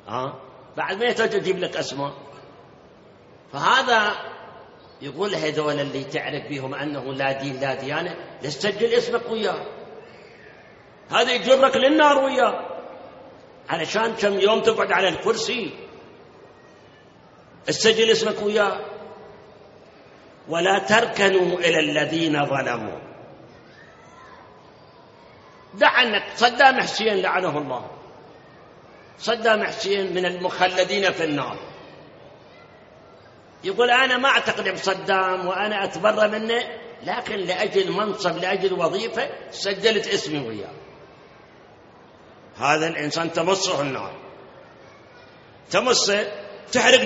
بعد ما يحتاج أجيب لك أسماء. فهذا يقول هذول اللي تعرف بهم أنه لا دين لا ديانة، تسجل اسمك وياه، هذا يجرك للنار وياه، علشان كم يوم تقعد على الكرسي تسجل اسمك وياه. ولا تركنوا إلى الذين ظلموا. دع أنك صدام حسين لعنه الله، صدام حسين من المخلدين في النار، يقول أنا ما أعتقد بصدام وأنا أتبرأ منه، لكن لأجل منصب لأجل وظيفة سجلت اسمي وياه. هذا الإنسان تمسه النار، تمسه تحرق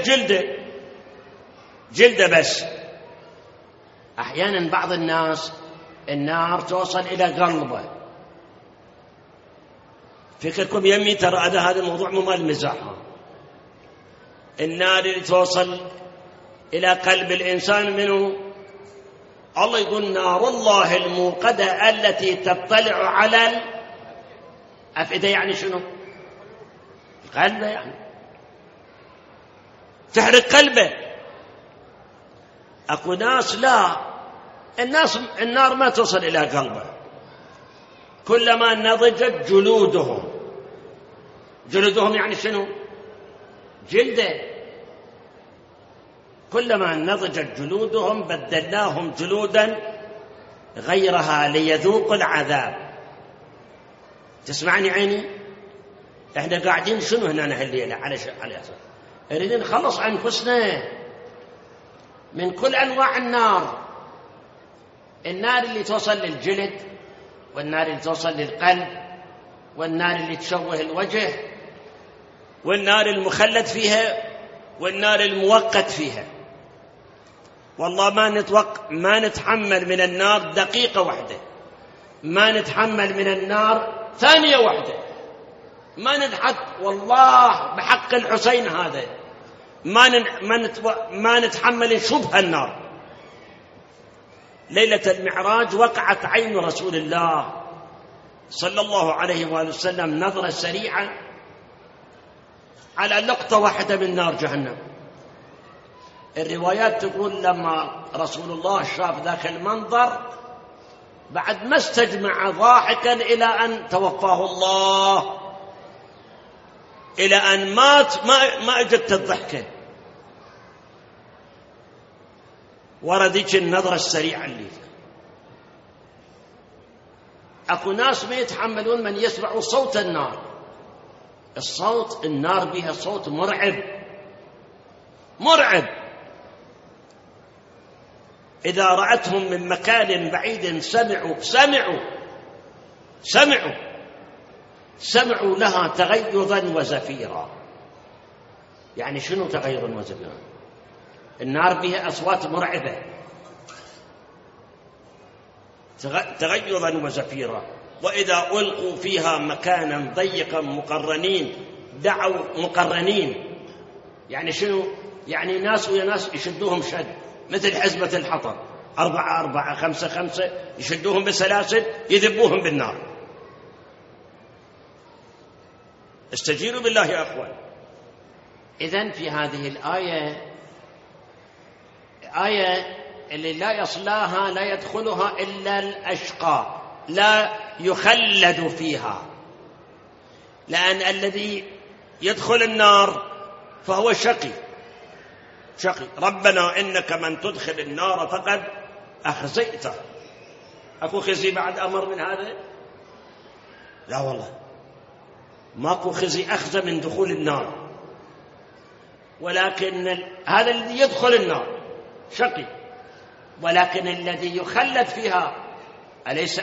جلده بس. أحيانا بعض الناس النار توصل إلى قلبه. فكركم يمي ترى هذا الموضوع مو مال مزاح. النار اللي توصل إلى قلب الإنسان منه، الله يقول نار الله الموقدة التي تطلع على الأفئدة. يعني شنو؟ قلبه، يعني تحرق قلبه. أكو ناس لا، النار ما توصل إلى قلبه، كلما نضجت جلودهم يعني شنو؟ جلده. كلما نضجت جلودهم بدلناهم جلودا غيرها ليذوقوا العذاب. تسمعني عيني؟ احنا قاعدين شنو هنا الليلة على أساس نريد نخلص عن أنفسنا من كل أنواع النار اللي توصل للجلد، والنار اللي توصل للقلب، والنار اللي تشوه الوجه، والنار المخلد فيها، والنار الموقت فيها. والله ما نتحمل من النار دقيقة واحدة، ما نتحمل من النار ثانية واحدة، والله بحق الحسين هذا ما نتحمل شبه النار. ليلة المعراج وقعت عين رسول الله صلى الله عليه وآله وسلم نظرة سريعة على لقطة واحدة من نار جهنم. الروايات تقول لما رسول الله شاف ذاك المنظر بعد ما استجمع ضاحكا إلى أن توفاه الله، إلى أن مات ما أجدت الضحكة ورديك النظرة السريعة اللي أكو ناس ما يتحملون من يسمعوا صوت النار. الصوت النار بها صوت مرعب. إذا رأتهم من مكان بعيد سمعوا لها تغيظا وزفيرا. يعني شنو تغيظا وزفيرا؟ النار بها أصوات مرعبة، تغيظا وزفيرا. وإذا ألقوا فيها مكانا ضيقا مقرنين دعوا مقرنين. يعني شنو؟ يعني ناس ويا ناس يشدوهم شد مثل حزمة الحطب، 4 5 يشدوهم بسلاسل يذبوهم بالنار. استجيروا بالله يا أخوان. إذن في هذه الآية اللي لا يصلاها لا يدخلها إلا الأشقى، لا يخلد فيها، لأن الذي يدخل النار فهو شقي. ربنا إنك من تدخل النار فقد أخزيته. أكو خزي بعد أمر من هذا؟ لا والله، ماكو خزي أخزى من دخول النار. ولكن هذا الذي يدخل النار شقي، ولكن الذي يخلد فيها أليس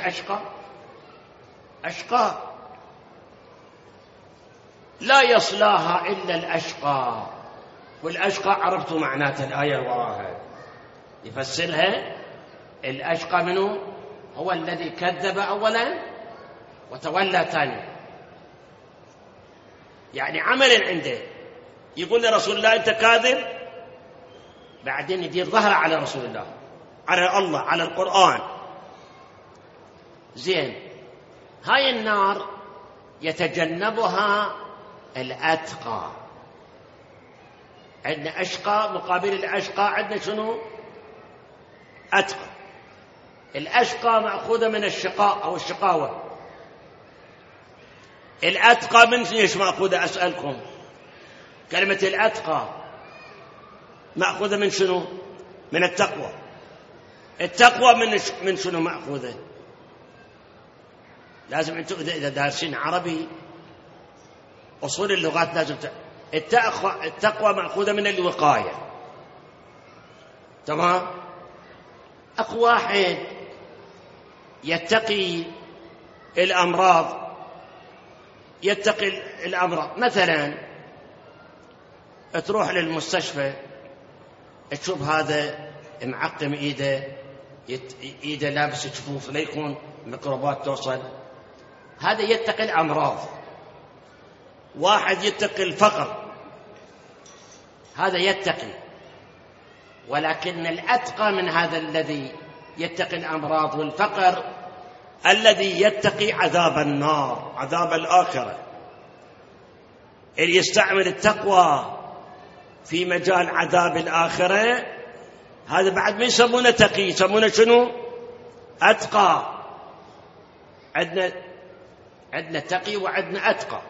أشقى؟ لا يصلاها إلا الأشقى. والأشقى عرفتوا معنات الآية وراها يفسرها. الأشقى منه هو الذي كذب أولا وتولى ثانيا. يعني عمل عنده يقول لرسول الله أنت كاذب، بعدين يدير ظهره على رسول الله، على الله، على القرآن. زين، هاي النار يتجنبها الأتقى. عندنا أشقى، مقابل الأشقى عندنا شنو؟ أتقى. الأشقى مأخوذة من الشقاء أو الشقاوة. الأتقى من ايش مأخوذة؟ أسألكم، كلمة الأتقى مأخوذة من شنو؟ من التقوى. التقوى من شنو مأخوذة؟ لازم أنتم إذا دارسين عربي أصول اللغات لازم التقوى مأخوذة من الوقاية. تمام؟ أكو واحد يتقي الأمراض، مثلا تروح للمستشفى تشوف هذا معقم إيده لابس جفوف لا يكون ميكروبات توصل، هذا يتقي الأمراض. واحد يتقي الفقر، هذا يتقي. ولكن الأتقى من هذا الذي يتقي الأمراض والفقر الذي يتقي عذاب النار، عذاب الآخرة. اللي يستعمل التقوى في مجال عذاب الآخرة هذا بعد ما يسمونه تقي، يسمونه شنو؟ أتقى. عندنا تقي وعندنا أتقى.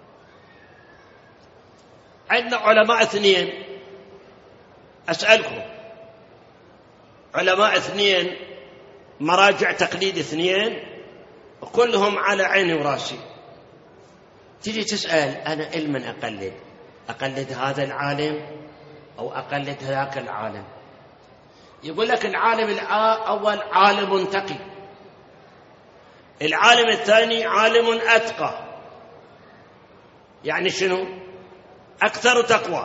عندنا علماء اثنين، أسألكم، علماء اثنين، مراجع تقليد اثنين، وكلهم على عيني وراسي. تجي تسأل أنا من أقلد هذا العالم أو أقلد ذاك العالم؟ يقول لك العالم الأول عالم تقي، العالم الثاني عالم أتقى. يعني شنو؟ أكثر تقوى.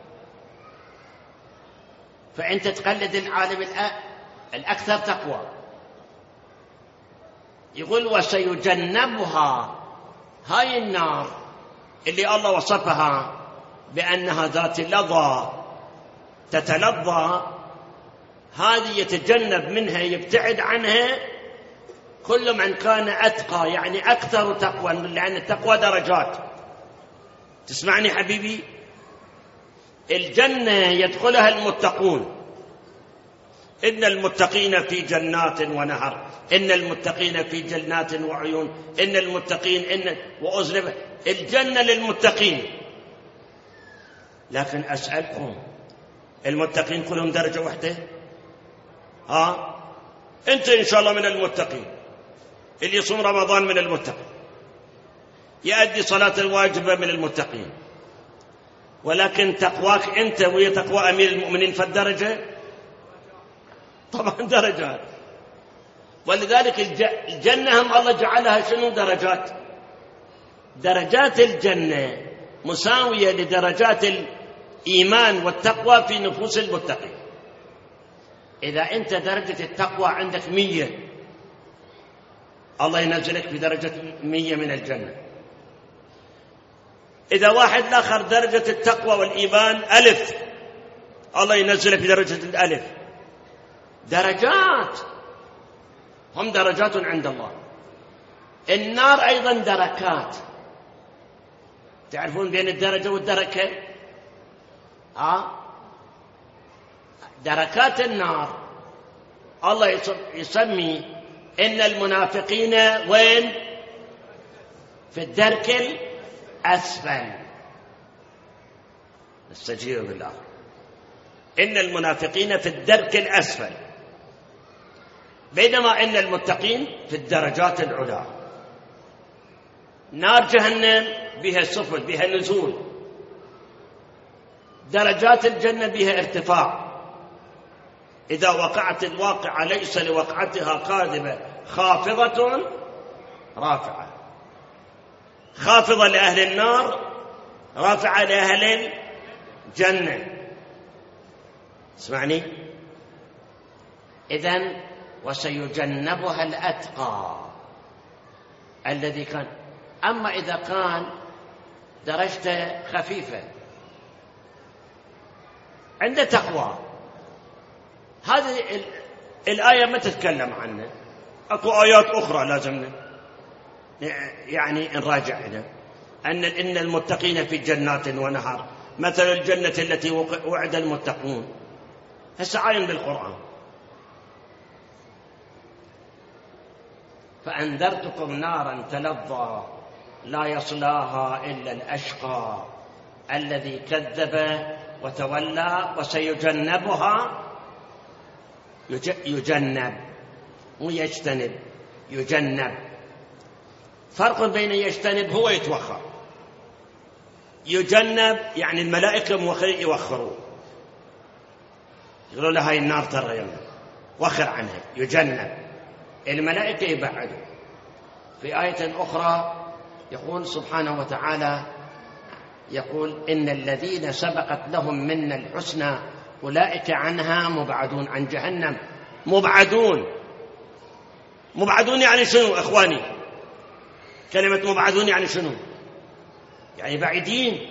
فأنت تقلد العالم الأكثر تقوى. يقول وسيجنبها، هاي النار اللي الله وصفها بأنها ذات لظى تتلظى، هذه يتجنب منها، يبتعد عنها كل من كان أتقى، يعني أكثر تقوى، لأن التقوى درجات. تسمعني حبيبي؟ الجنة يدخلها المتقون. إن المتقين في جنات ونهر، إن المتقين في جنات وعيون، إن المتقين وأزلفة. الجنة للمتقين. لكن أسألكم، المتقين كلهم درجة واحدة؟ أنت إن شاء الله من المتقين، اللي يصوم رمضان من المتقين، يؤدي صلاة الواجبة من المتقين، ولكن تقواك أنت وهي تقوى أمير المؤمنين فالدرجة طبعا درجات. ولذلك الجنة هم الله جعلها شنو؟ درجات. درجات الجنة مساوية لدرجات الإيمان والتقوى في نفوس المتقين. إذا أنت درجة التقوى عندك 100، الله ينزلك بدرجة 100 من الجنة. إذا واحد آخر درجة التقوى والإيمان 1000، الله ينزلك بدرجة 1000. درجات، هم درجات عند الله. النار أيضا دركات. تعرفون بين الدرجة والدركة؟ دركات النار الله يسمي إن المنافقين وين؟ في الدرك الأسفل. نستجير بالله. إن المنافقين في الدرك الأسفل، بينما إن المتقين في الدرجات العلى. نار جهنم بها سفل، بها نزول. درجات الجنة بها ارتفاع. إذا وقعت الواقعة ليس لوقعتها كاذبة خافضة رافعة. خافضة لأهل النار، رافعة لأهل الجنة. اسمعني، إذن وسيجنبها الأتقى الذي كان. أما إذا كان درجته خفيفة عنده تقوى، هذه الآية ما تتكلم عنها. أكو آيات أخرى لازم يعني نراجعها. إن المتقين في جنات ونهر، مثل الجنة التي وعد المتقون، هسه عاين بالقرآن. فأنذرتكم نارا تلظى لا يصلاها إلا الأشقى الذي كذب وتولى وسيجنبها. يجنب مو يجتنب، يجنب. فرق بين يجتنب هو يتوخر، يجنب يعني الملائكة يوخروا، يقولوا له هاي النار ترى يلا وخر عنها. يجنب الملائكة يبعدوا. في آية أخرى يقول سبحانه وتعالى يقول إن الذين سبقت لهم منا الحسنى أولئك عنها مبعدون، عن جهنم مبعدون. مبعدون يعني شنو أخواني؟ كلمة مبعدون يعني شنو؟ يعني بعيدين،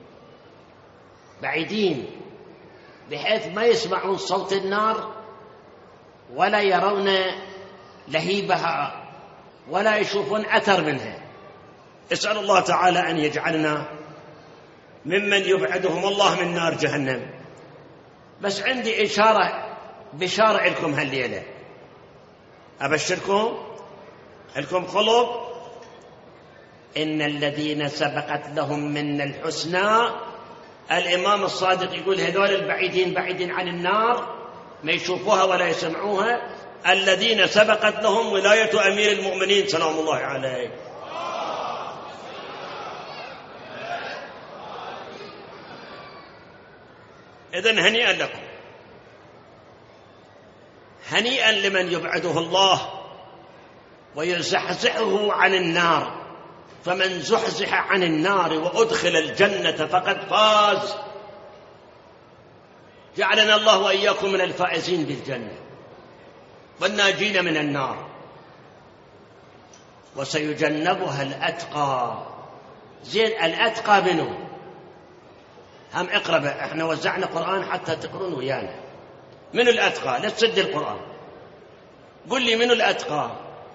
بعيدين بحيث ما يسمعون صوت النار ولا يرون لهيبها ولا يشوفون أثر منها. اسأل الله تعالى أن يجعلنا ممن يبعدهم الله من نار جهنم. بس عندي بشارة لكم هالليلة، أبشركم لكم خلق. إن الذين سبقت لهم منا الحسنى، الإمام الصادق يقول هذول البعيدين بعيدين عن النار ما يشوفوها ولا يسمعوها، الذين سبقت لهم ولاية أمير المؤمنين سلام الله عليه. إذن هنيئا لكم، هنيئا لمن يبعده الله ويزحزحه عن النار. فمن زحزح عن النار وأدخل الجنة فقد فاز. جعلنا الله وإياكم من الفائزين بالجنة والناجين من النار. وسيجنبها الأتقى. زين الأتقى منه هم اقرب، احنا وزعنا قرآن حتى تقرون ويانا. من الأتقى؟ لا تسد القرآن، قل لي من الأتقى؟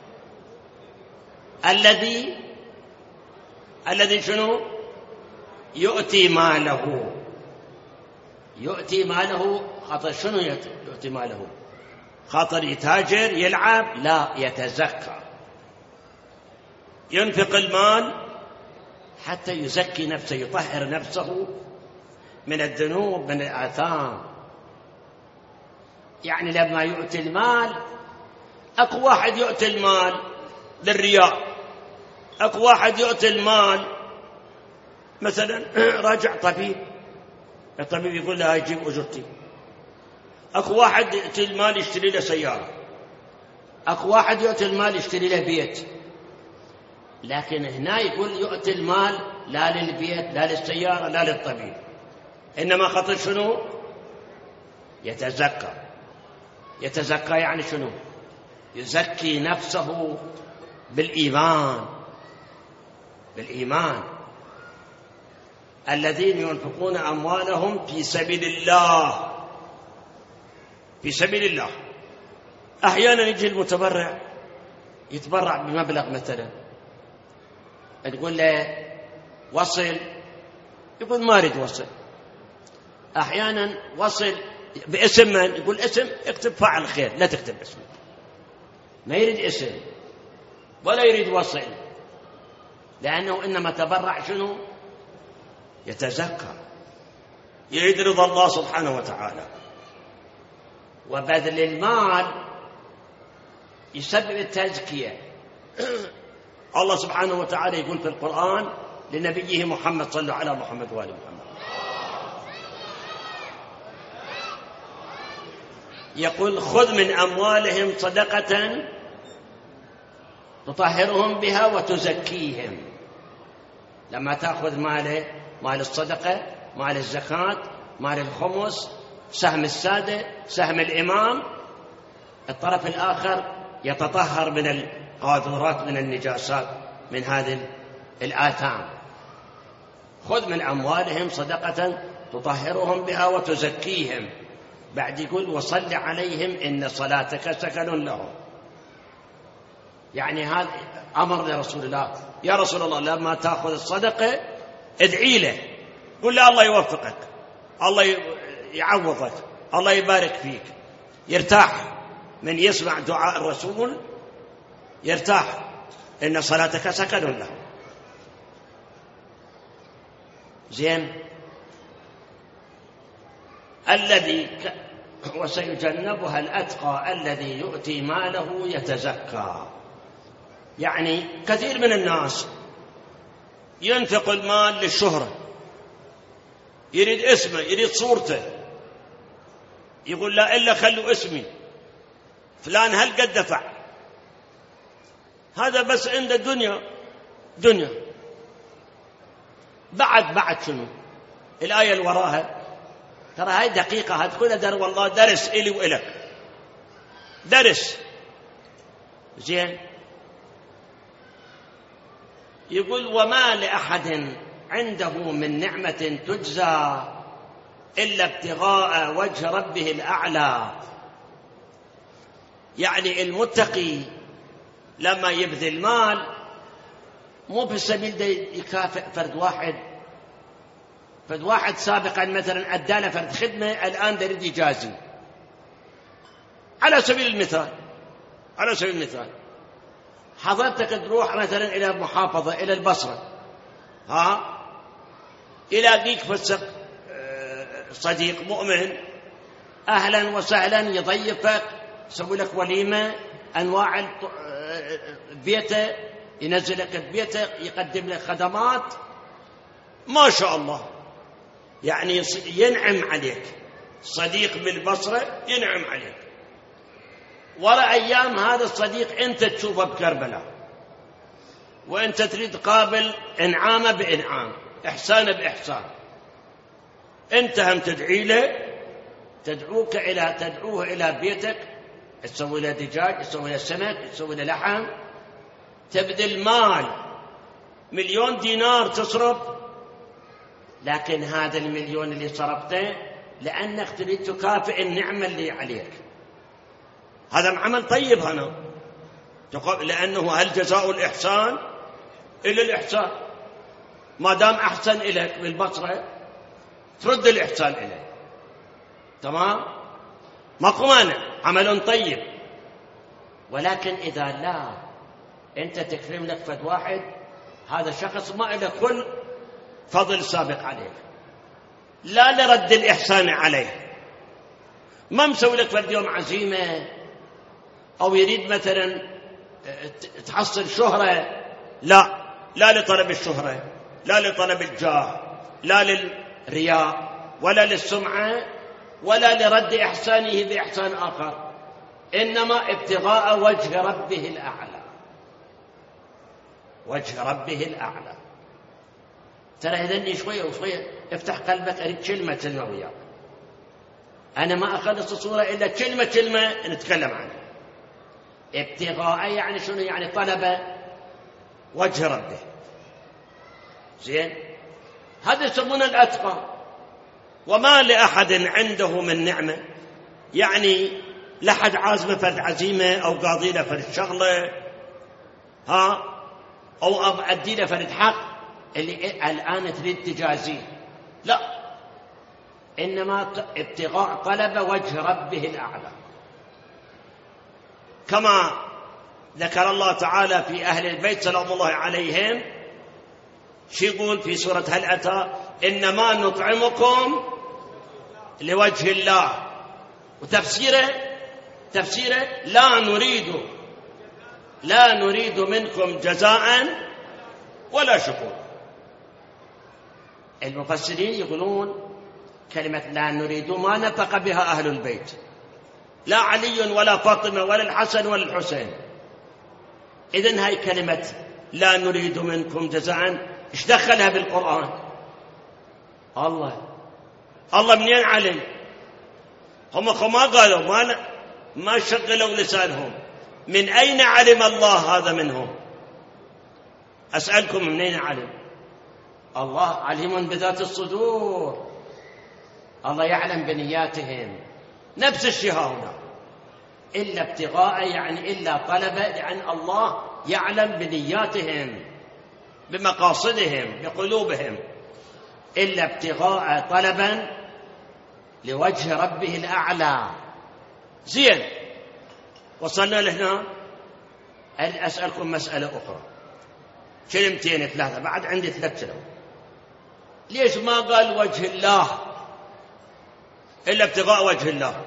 الذي شنو؟ يؤتي ماله. يؤتي ماله خاطر شنو يؤتي ماله؟ خاطر يتاجر يلعب؟ لا، يتزكى، ينفق المال حتى يزكي نفسه، يطهر نفسه من الذنوب من الآثام. يعني لما يؤتي المال، أكو واحد يؤتي المال للرياء، أكو واحد يؤتي المال مثلا راجع طبيب، الطبيب يقول له يجيب أجرتي. أكو واحد يؤتي المال يشتري له سيارة، أكو واحد يؤتي المال يشتري له بيت. لكن هنا يقول يؤتي المال لا للبيت لا للسيارة لا للطبيب، إنما خاطر شنو؟ يتزكى. يتزكى يعني شنو؟ يزكي نفسه بالإيمان. بالإيمان. الذين ينفقون أموالهم في سبيل الله. في سبيل الله. أحيانا يجي المتبرع يتبرع بمبلغ مثلا، تقول له وصل، يقول ما أريد وصل. أحيانا وصل باسم من؟ يقول اسم، اكتب فاعل خير، لا تكتب اسمه. ما يريد اسم ولا يريد وصل، لأنه إنما تبرع شنو؟ يتزكى، يريد رضا الله سبحانه وتعالى. وبذل المال يسبب التزكية. الله سبحانه وتعالى يقول في القرآن لنبيه محمد صلى على محمد وآل محمد، يقول خذ من أموالهم صدقة تطهرهم بها وتزكيهم. لما تأخذ مال الصدقة، مال الزكاة، مال الخمس، سهم السادة، سهم الإمام، الطرف الآخر يتطهر من القاذورات من النجاسات من هذه الآثام. خذ من أموالهم صدقة تطهرهم بها وتزكيهم. بعد يقول وصل عليهم إن صلاتك سكن لهم. يعني هذا أمر لرسول الله، يا رسول الله لما تأخذ الصدقة ادعي له قل له الله يوفقك، الله يعوضك، الله يبارك فيك، يرتاح من يسمع دعاء الرسول، يرتاح إن صلاتك سكن له. زين. الذي وسيجنبها الأتقى الذي يؤتي ماله يتزكى. يعني كثير من الناس ينفق المال للشهرة، يريد اسمه، يريد صورته، يقول لا إلا خلوا اسمي فلان هل قد دفع. هذا بس عنده دنيا. بعد شنو الآية اللي وراها؟ ترى هاي دقيقة، هذا كله والله درس إلي وإلك، درس. زين. يقول وما لأحد عنده من نعمة تجزى إلا ابتغاء وجه ربه الأعلى. يعني المتقي لما يبذل مال مو بالسبيل ده يكافئ فرد واحد سابقا مثلا أدانا فرد خدمة، الآن ده يريد يجازي. على سبيل المثال حضرتك تروح مثلا إلى محافظة، إلى البصرة، يلاقيك فسق صديق مؤمن، أهلا وسهلا، يضيفك، يسوي لك وليمة، أنواع بيته، ينزلك ببيته، يقدم لك خدمات، ما شاء الله، يعني ينعم عليك. صديق بالبصرة ينعم عليك. وراء أيام هذا الصديق أنت تشوفه بكربلاء، وأنت تريد قابل إنعامه بإنعام، إحسانه بإحسان. أنت هم تدعي له، تدعوه إلى بيتك، تسوي له دجاج، تسوي له سمك، تسوي له لحم، تبذل مال 1,000,000 دينار تصرف، لكن هذا 1,000,000 اللي صرفته لأنك تريد تكافئ النعمة اللي عليك. هذا عمل طيب، هنا لأنه هل جزاء الإحسان إلا الإحسان. ما دام أحسن إليك بالبصرة ترد الإحسان إليه، تمام، ماكو مانع، عمل طيب. ولكن إذا لا أنت تكرم لك فد واحد، هذا شخص ما له كل فضل سابق عليك، لا لرد الإحسان عليه، ما مسوي لك فد يوم عزيمة، أو يريد مثلا تحصل شهرة، لا لطلب الشهرة، لا لطلب الجاه، لا للرياء، ولا للسمعة، ولا لرد إحسانه بإحسان آخر، إنما ابتغاء وجه ربه الأعلى. وجه ربه الأعلى. ترى إذن شوية وشوية افتح قلبك، أريد كلمة وياك. أنا ما أخلص الصورة إلا كلمة نتكلم عنها. ابتغاء يعني شنو؟ يعني طلب وجه ربه. زين. هذا يسمونه الأتقى. وما لأحد عنده من نعمة، يعني لحد عازمه فرد عزيمة، أو قاضي له فرد شغلة، أو أدي له فرد حق اللي الآن تريد تجازيه، لا، إنما ابتغاء طلب وجه ربه الأعلى. كما ذكر الله تعالى في أهل البيت سلام الله عليهم، شو يقول في سورة هل أتى؟ إنما نطعمكم لوجه الله. وتفسيره لا نريد منكم جزاء ولا شكور. المفسرين يقولون كلمة لا نريد ما نطق بها أهل البيت، لا علي ولا فاطمة ولا الحسن ولا الحسين. إذن هاي كلمة لا نريد منكم جزاء إيش دخلها بالقرآن؟ الله منين علم؟ هم ما قالوا، ما شغلوا لسانهم. من أين علم الله هذا منهم؟ أسألكم من أين علم؟ الله عليم بذات الصدور، الله يعلم بنياتهم. نفس الشيء هنا، إلا ابتغاء يعني إلا طلب، لأن الله يعلم بنياتهم، بمقاصدهم، بقلوبهم. إلا ابتغاء طلبا لوجه ربه الأعلى. زين، وصلنا لهنا. أسألكم مسألة أخرى، كلمتين ثلاثة، بعد عندي 3 كلمات. ليش ما قال وجه الله إلا ابتغاء وجه الله؟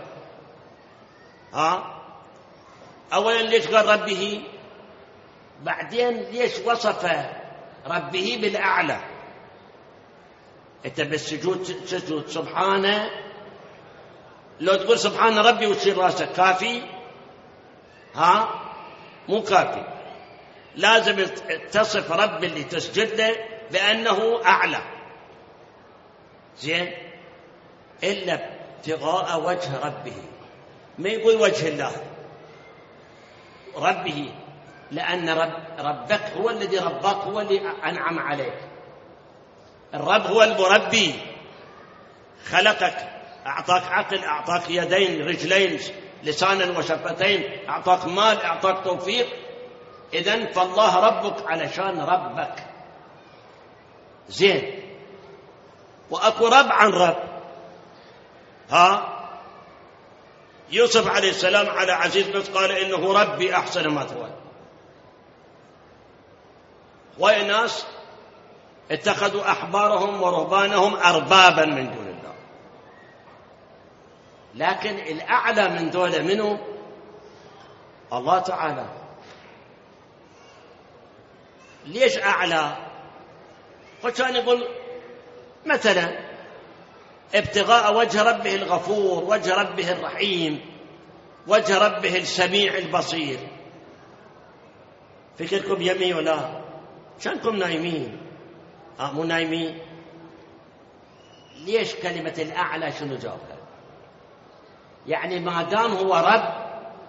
أولا ليش قال ربه؟ بعدين ليش وصف ربه بالأعلى؟ أنت بالسجود تسجد سبحانه، لو تقول سبحان ربي وتشير راسك كافي؟ مو كافي، لازم تصف رب اللي تسجد له بأنه أعلى. زين، إلا ابتغاء وجه ربه، ما يقول وجه الله، ربه، لأن ربك هو الذي رباك، هو اللي أنعم عليك. الرب هو المربي، خلقك، أعطاك عقل، أعطاك يدين رجلين لسانا وشفتين، أعطاك مال، أعطاك توفيق. إذن فالله ربك علشان ربك. زين، وأكو رب عن رب. يوسف عليه السلام على عزيز بس قال إنه ربي أحسن مثواي. وناس اتخذوا أحبارهم ورهبانهم أربابا من دون الله، لكن الأعلى من دولة منه الله تعالى. ليش أعلى؟ فكان يقول مثلا ابتغاء وجه ربه الغفور، وجه ربه الرحيم، وجه ربه السميع البصير. فكركم يمي ولا شانكم نايمين؟ مو نايمين. ليش كلمة الأعلى شنو جابها؟ يعني ما دام هو رب،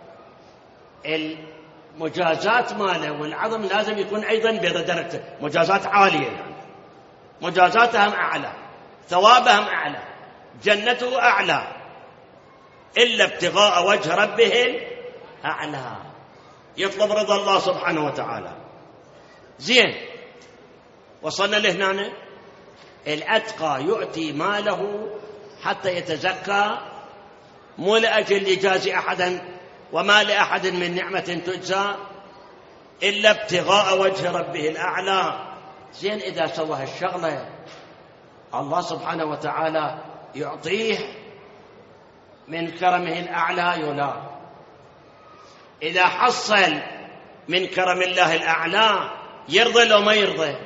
المجازات ماله والعظم لازم يكون أيضا بدرجته، مجازات عالية، يعني مجازاتهم أعلى، ثوابهم أعلى، جنته أعلى. إلا ابتغاء وجه ربه الأعلى، يطلب رضا الله سبحانه وتعالى. زين، وصلنا لهنا. الأتقى يؤتي ماله حتى يتزكى، مو لأجل يجازي أحدا، وما لأحد من نعمة تجزى إلا ابتغاء وجه ربه الأعلى. زين، إذا سوى هالشغلة الله سبحانه وتعالى يعطيه من كرمه الأعلى يلا. إذا حصل من كرم الله الأعلى يرضى لو ما يرضى؟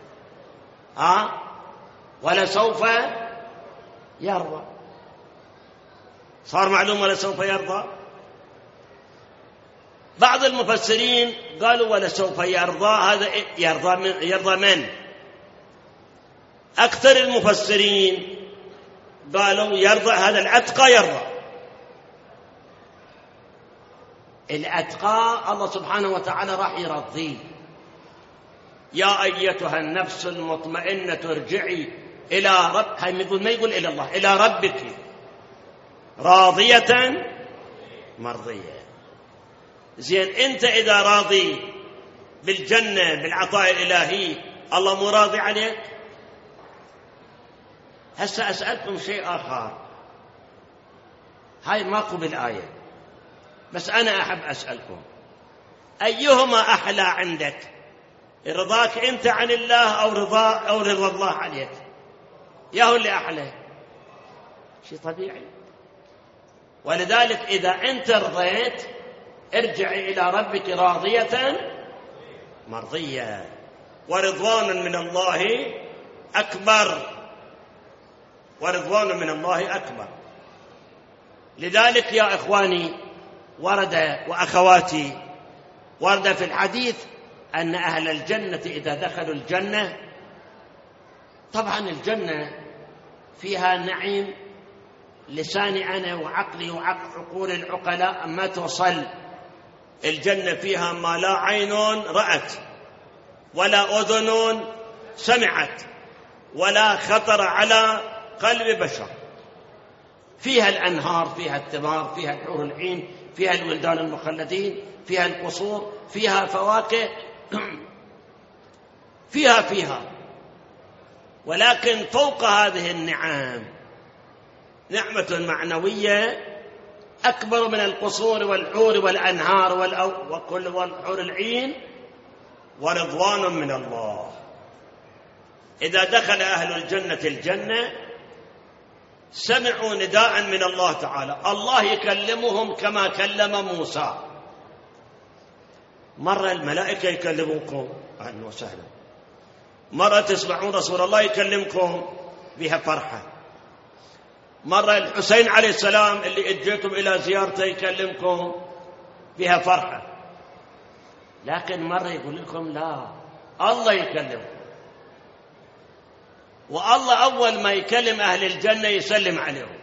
ولا سوف يرضى. صار معلوم ولا سوف يرضى. بعض المفسرين قالوا ولا سوف يرضى، هذا يرضى من؟ أكثر المفسرين قالوا يرضى، هذا الأتقى يرضى. الأتقى الله سبحانه وتعالى راح يرضيه. يا أيتها النفس المطمئنة ارجعي إلى رب، هاي ما يقول إلى الله، إلى ربك راضية مرضية. زين، أنت إذا راضي بالجنة بالعطاء الإلهي، الله مو راضي عليك؟ هسه أسألكم شيء آخر، هاي ماكو بالآية، بس أنا أحب أسألكم، أيهما أحلى عندك؟ رضاك أنت عن الله أو رضا الله عليك؟ ياهو اللي أحلى، شيء طبيعي. ولذلك إذا أنت رضيت ارجعي إلى ربك راضية مرضية، ورضوان من الله أكبر، ورضوان من الله أكبر. لذلك يا إخواني ورد وأخواتي ورد في الحديث أن أهل الجنة إذا دخلوا الجنة، طبعا الجنة فيها نعيم لساني أنا وعقلي وعقول العقلاء ما توصل. الجنة فيها ما لا عين رأت ولا أذن سمعت ولا خطر على قلب بشر. فيها الأنهار، فيها الثمار، فيها الحور العين، فيها الولدان المخلدين، فيها القصور، فيها فواكه، فيها ولكن فوق هذه النعم نعمة معنوية أكبر من القصور والحور والأنهار والحور العين، ورضوان من الله. إذا دخل أهل الجنة الجنة سمعوا نداء من الله تعالى، الله يكلمهم كما كلم موسى. مرة الملائكة يكلموكم أهلا وسهلا، مرة تسمعون رسول الله يكلمكم بها فرحة، مرة الحسين عليه السلام اللي اجيتم إلى زيارته يكلمكم بها فرحة. لكن مرة يقول لكم لا، الله يكلمكم، والله أول ما يكلم أهل الجنة يسلم عليهم.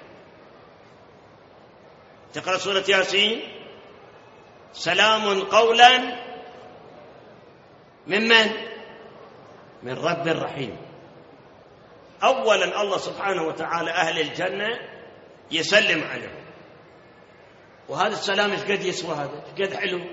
تقرأ سورة ياسين: سلام قولا من رب رحيم. أولا الله سبحانه وتعالى أهل الجنة يسلم عليهم، وهذا السلام ايش قد يسوى، هذا ايش قد حلو.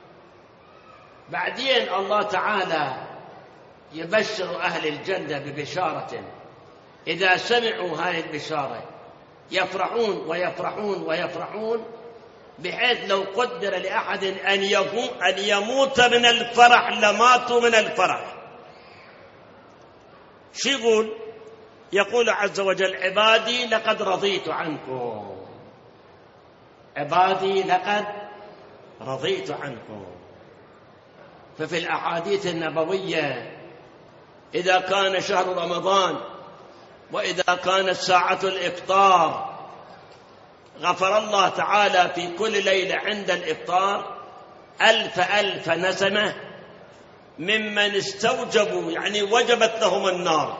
بعدين الله تعالى يبشر أهل الجنة ببشارة، إذا سمعوا هذه البشارة يفرحون ويفرحون ويفرحون، بحيث لو قدر لأحد أن يموت من الفرح لماتوا من الفرح. شو يقول عز وجل: عبادي لقد رضيت عنكم، عبادي لقد رضيت عنكم. ففي الأحاديث النبوية إذا كان شهر رمضان وإذا كانت ساعة الإفطار غفر الله تعالى في كل ليلة عند الإفطار 1000 نسمة ممن استوجبوا، يعني وجبت لهم النار.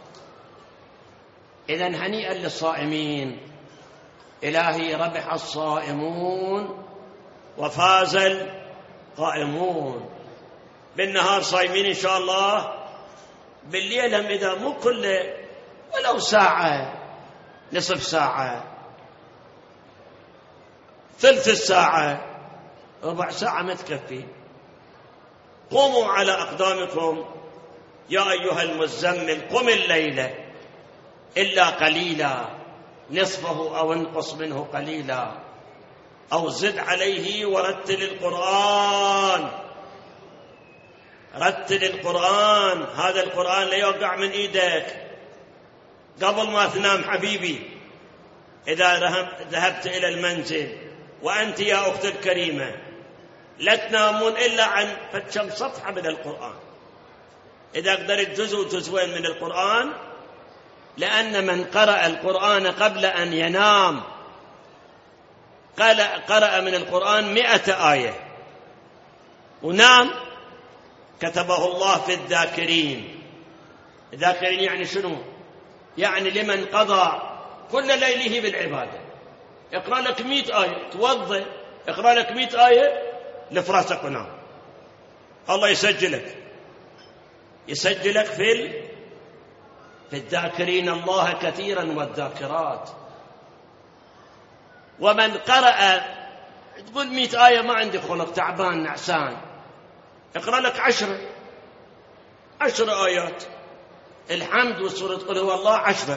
إذن هنيئا للصائمين، إلهي ربح الصائمون وفاز القائمون. بالنهار صايمين إن شاء الله، بالليل هم إذا مو كله ولو ساعة، نصف ساعة، ثلث الساعة، ربع ساعة ما تكفي. قوموا على أقدامكم يا أيها المزمل، قم الليلة إلا قليلا، نصفه أو انقص منه قليلا، أو زد عليه ورتل القرآن. رتل القرآن، هذا القرآن لا يوقع من إيدك قبل ما تنام حبيبي. إذا ذهبت إلى المنزل وأنت يا أختي الكريمة لا تنامون إلا عن فتشم صفحة من القرآن، إذا قدرت جزء من القرآن، لأن من قرأ القرآن قبل أن ينام قرأ من القرآن 100 آية ونام، كتبه الله في الذاكرين. الذاكرين يعني شنو؟ يعني لمن قضى كل ليله بالعبادة. اقرأ لك 100 آية، توضئ اقرأ لك 100 آية لفراسك ونام، الله يسجلك في الذاكرين الله كثيرا والذاكرات. ومن قرأ، تقول 100 آية ما عندي خلق، تعبان نعسان، اقرأ لك 10 آيات. الحمد وسورة قل هو الله 10،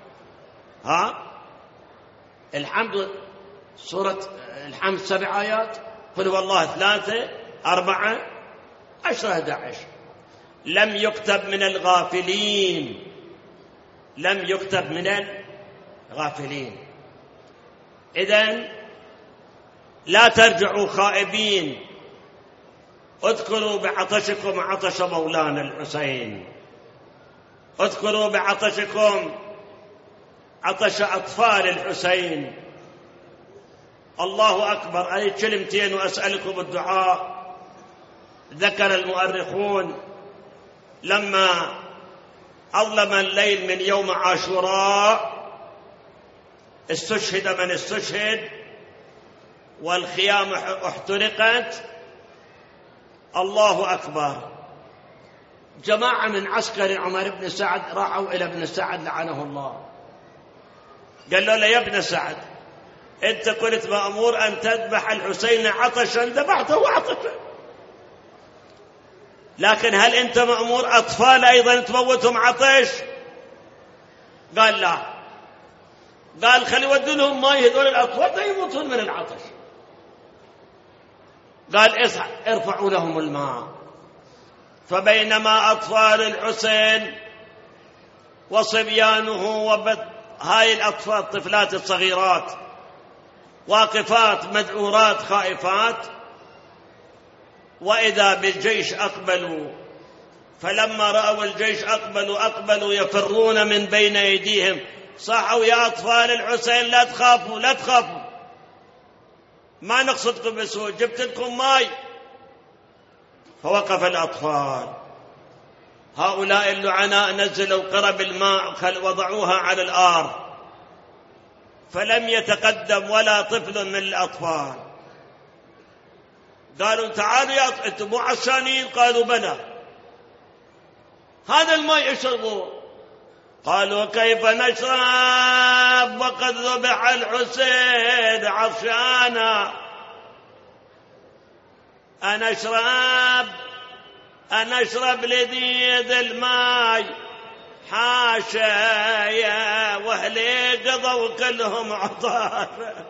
الحمد سورة الحمد 7 آيات، قل هو الله 3 4 10 11. لم يكتب من الغافلين، لم يكتب من الغافلين. إذن لا ترجعوا خائبين، اذكروا بعطشكم عطش مولانا الحسين، اذكروا بعطشكم عطش أطفال الحسين. الله أكبر. أي كلمتين وأسألكم الدعاء. ذكر المؤرخون لما أظلم الليل من يوم عاشوراء استشهد من استشهد والخيام احترقت. الله أكبر. جماعة من عسكر عمر بن سعد راحوا إلى ابن سعد لعنه الله، قال له يا ابن سعد، أنت كنت مأمور أن تذبح الحسين عطشا، ذبحته عطشا، لكن هل أنت مأمور أطفال أيضا تموتهم عطش؟ قال لا، قال خلي يودوا لهم ماء هذول الأطفال يموتون من العطش. قال ارفعوا لهم الماء. فبينما أطفال الحسين وصبيانه هاي الأطفال الطفلات الصغيرات واقفات مذعورات خائفات، وإذا بالجيش أقبلوا. فلما رأوا الجيش أقبلوا يفرون من بين أيديهم، صاحوا يا أطفال الحسين لا تخافوا لا تخافوا، ما نقصدكم بسوء، جبت لكم ماء. فوقف الأطفال. هؤلاء اللعناء نزلوا قرب الماء وضعوها على الأرض، فلم يتقدم ولا طفل من الأطفال. قالوا تعالوا يا أنتم مو عشانين؟ قالوا بلى. هذا الماء اشربوا. قالوا كيف نشرب وقد ذبح الحسين عطشانا؟ أنا أشرب لذيذ الماء، حاشا يا وأهلي قضوا كلهم عطاش،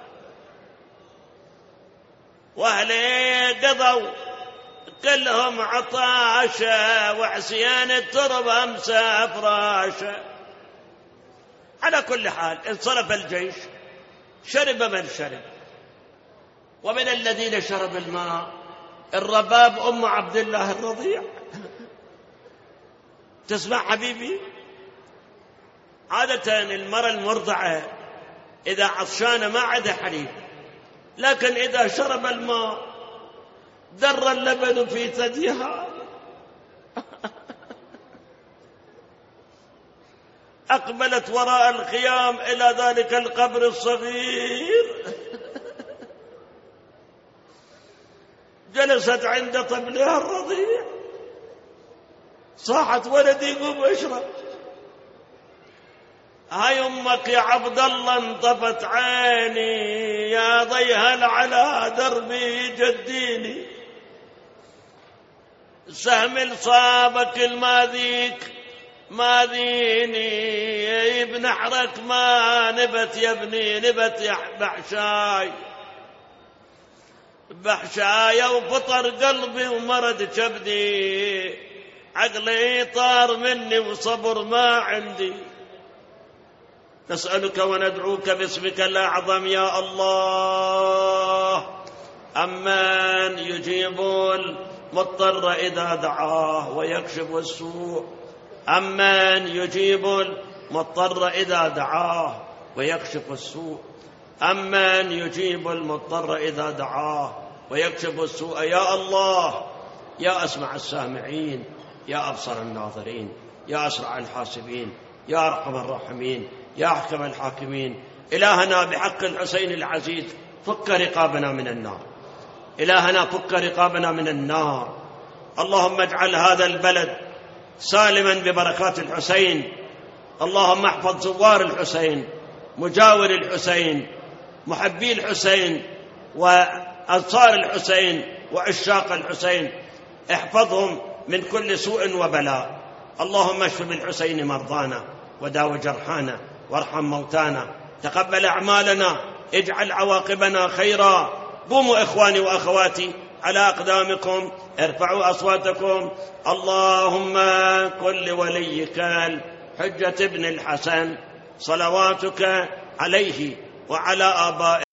وأهلي قضوا كلهم عطاشا، وعصيان الترب أمسى فراشا. على كل حال انصرف الجيش، شرب من شرب. ومن الذين شرب الماء الرباب أم عبد الله الرضيع. تسمع حبيبي؟ عادة المرأة المرضعة إذا عطشانة ما عندها حليب، لكن إذا شرب الماء در اللبن في ثديها. أقبلت وراء الخيام إلى ذلك القبر الصغير، جلست عند طبلها الرضيع، صاحت ولدي قوم اشرب. هاي أمك يا عبد الله انطفت عيني، يا ضيهل على دربي جديني، سهم الصابك الماذيك ما ذيني، بنحرك ما نبت يا ابني نبت يا بحشاية، وفطر قلبي ومرض كبدي، عقلي طار مني وصبر ما عندي. نسألك وندعوك باسمك الأعظم يا الله، أمن يجيب المضطر إذا دعاه ويكشف السوء، أمن يجيب المضطر إذا دعاه ويكشف السوء، أمن يجيب المضطر إذا دعاه ويكشف السوء. يا الله، يا أسمع السامعين، يا أبصر الناظرين، يا أسرع الحاسبين، يا أرحم الراحمين، يا أحكم الحاكمين. إلهنا بحق الحسين العزيز فك رقابنا من النار، إلهنا فك رقابنا من النار. اللهم اجعل هذا البلد سالما ببركات الحسين. اللهم احفظ زوار الحسين، مجاور الحسين، محبي الحسين وأنصار الحسين وعشاق الحسين، احفظهم من كل سوء وبلاء. اللهم اشف بالحسين مرضانا وداو جرحانا وارحم موتانا، تقبل أعمالنا، اجعل عواقبنا خيرا. قوموا إخواني وأخواتي على أقدامكم، ارفعوا أصواتكم. اللهم كن لوليك الحجة ابن الحسن صلواتك عليه وعلى آبائه